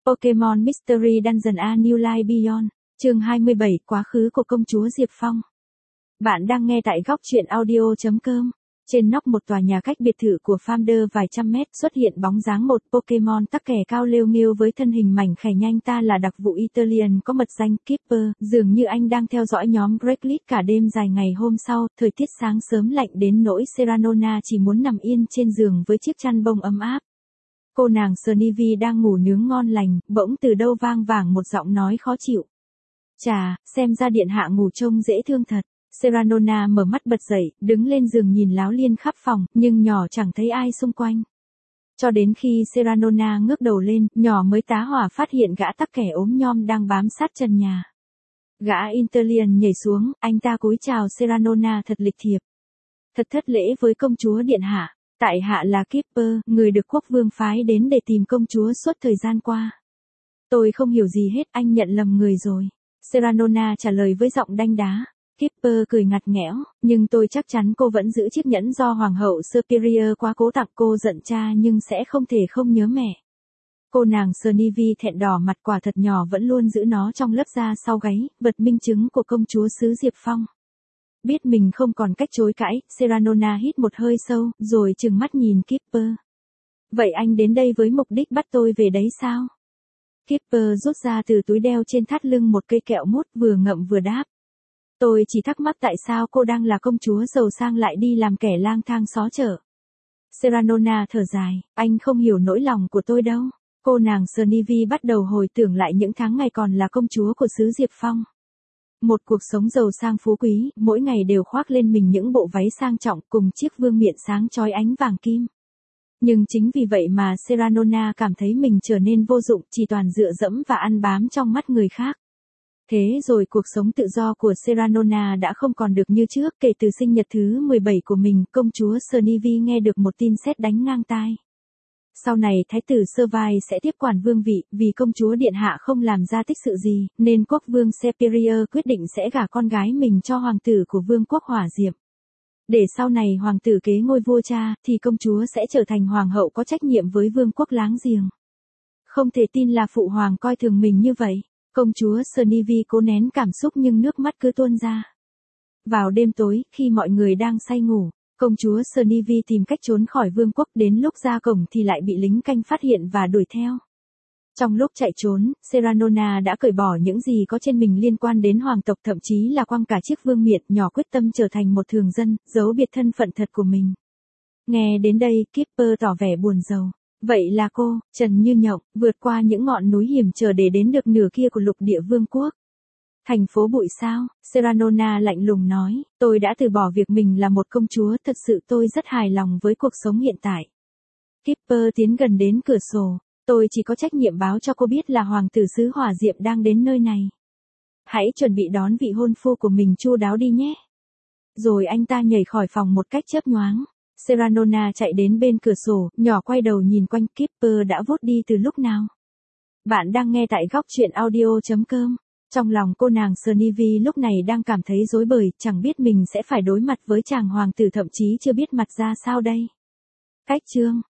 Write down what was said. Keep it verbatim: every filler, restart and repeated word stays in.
Pokémon Mystery Dungeon A New Life Beyond, chương hai mươi bảy, quá khứ của công chúa Diệp Phong. Bạn đang nghe tại góc truyện audio chấm com. Trên nóc một tòa nhà cách biệt thự của Founder vài trăm mét xuất hiện bóng dáng một Pokémon tắc kè cao lêu nghêu với thân hình mảnh khảnh nhanh ta là đặc vụ Italian có mật danh Keeper, dường như anh đang theo dõi nhóm Breaklit cả đêm dài ngày hôm sau, thời tiết sáng sớm lạnh đến nỗi Serranona chỉ muốn nằm yên trên giường với chiếc chăn bông ấm áp. Cô nàng Snivi đang ngủ nướng ngon lành, bỗng từ đâu vang vảng một giọng nói khó chịu. Chà, xem ra điện hạ ngủ trông dễ thương thật. Serranona mở mắt bật dậy, đứng lên giường nhìn láo liên khắp phòng, nhưng nhỏ chẳng thấy ai xung quanh. Cho đến khi Serranona ngước đầu lên, nhỏ mới tá hỏa phát hiện gã tắc kè ốm nhom đang bám sát trần nhà. Gã Italian nhảy xuống, anh ta cúi chào Serranona thật lịch thiệp. Thật thất lễ với công chúa điện hạ. Tại hạ là Keeper, người được quốc vương phái đến để tìm công chúa suốt thời gian qua. Tôi không hiểu gì hết, anh nhận lầm người rồi. Serranona trả lời với giọng đanh đá. Keeper cười ngặt nghẽo, nhưng tôi chắc chắn cô vẫn giữ chiếc nhẫn do Hoàng hậu Superior quá cố tặng cô giận cha nhưng sẽ không thể không nhớ mẹ. Cô nàng Snivi thẹn đỏ mặt quả thật nhỏ vẫn luôn giữ nó trong lớp da sau gáy, vật minh chứng của công chúa xứ Diệp Phong. Biết mình không còn cách chối cãi, Serranona hít một hơi sâu, rồi trừng mắt nhìn Keeper. Vậy anh đến đây với mục đích bắt tôi về đấy sao? Keeper rút ra từ túi đeo trên thắt lưng một cây kẹo mút vừa ngậm vừa đáp. Tôi chỉ thắc mắc tại sao cô đang là công chúa giàu sang lại đi làm kẻ lang thang xó chợ. Serranona thở dài, anh không hiểu nỗi lòng của tôi đâu. Cô nàng Snivi bắt đầu hồi tưởng lại những tháng ngày còn là công chúa của xứ Diệp Phong. Một cuộc sống giàu sang phú quý, mỗi ngày đều khoác lên mình những bộ váy sang trọng cùng chiếc vương miện sáng chói ánh vàng kim. Nhưng chính vì vậy mà Serranona cảm thấy mình trở nên vô dụng, chỉ toàn dựa dẫm và ăn bám trong mắt người khác. Thế rồi cuộc sống tự do của Serranona đã không còn được như trước, kể từ sinh nhật thứ mười bảy của mình, công chúa Snivi nghe được một tin sét đánh ngang tai. Sau này thái tử Servie sẽ tiếp quản vương vị, vì công chúa điện hạ không làm ra tích sự gì, nên quốc vương Superior quyết định sẽ gả con gái mình cho hoàng tử của vương quốc Hỏa Diệm. Để sau này hoàng tử kế ngôi vua cha, thì công chúa sẽ trở thành hoàng hậu có trách nhiệm với vương quốc láng giềng. Không thể tin là phụ hoàng coi thường mình như vậy. Công chúa Snivi cố nén cảm xúc nhưng nước mắt cứ tuôn ra. Vào đêm tối, khi mọi người đang say ngủ, công chúa Snivi tìm cách trốn khỏi vương quốc, đến lúc ra cổng thì lại bị lính canh phát hiện và đuổi theo. Trong lúc chạy trốn, Serranona đã cởi bỏ những gì có trên mình liên quan đến hoàng tộc, thậm chí là quăng cả chiếc vương miện, nhỏ quyết tâm trở thành một thường dân, giấu biệt thân phận thật của mình. Nghe đến đây, Keeper tỏ vẻ buồn rầu. Vậy là cô, trần như nhộng, vượt qua những ngọn núi hiểm trở để đến được nửa kia của lục địa vương quốc. Thành phố bụi sao? Serranona lạnh lùng nói, tôi đã từ bỏ việc mình là một công chúa, thật sự tôi rất hài lòng với cuộc sống hiện tại. Keeper tiến gần đến cửa sổ, tôi chỉ có trách nhiệm báo cho cô biết là hoàng tử xứ Hỏa Diệm đang đến nơi này. Hãy chuẩn bị đón vị hôn phu của mình chu đáo đi nhé. Rồi anh ta nhảy khỏi phòng một cách chớp nhoáng. Serranona chạy đến bên cửa sổ, nhỏ quay đầu nhìn quanh, Keeper đã vút đi từ lúc nào. Bạn đang nghe tại góc truyện audio chấm com. Trong lòng cô nàng Snivi lúc này đang cảm thấy rối bời, chẳng biết mình sẽ phải đối mặt với chàng hoàng tử, thậm chí chưa biết mặt ra sao đây. Cách chương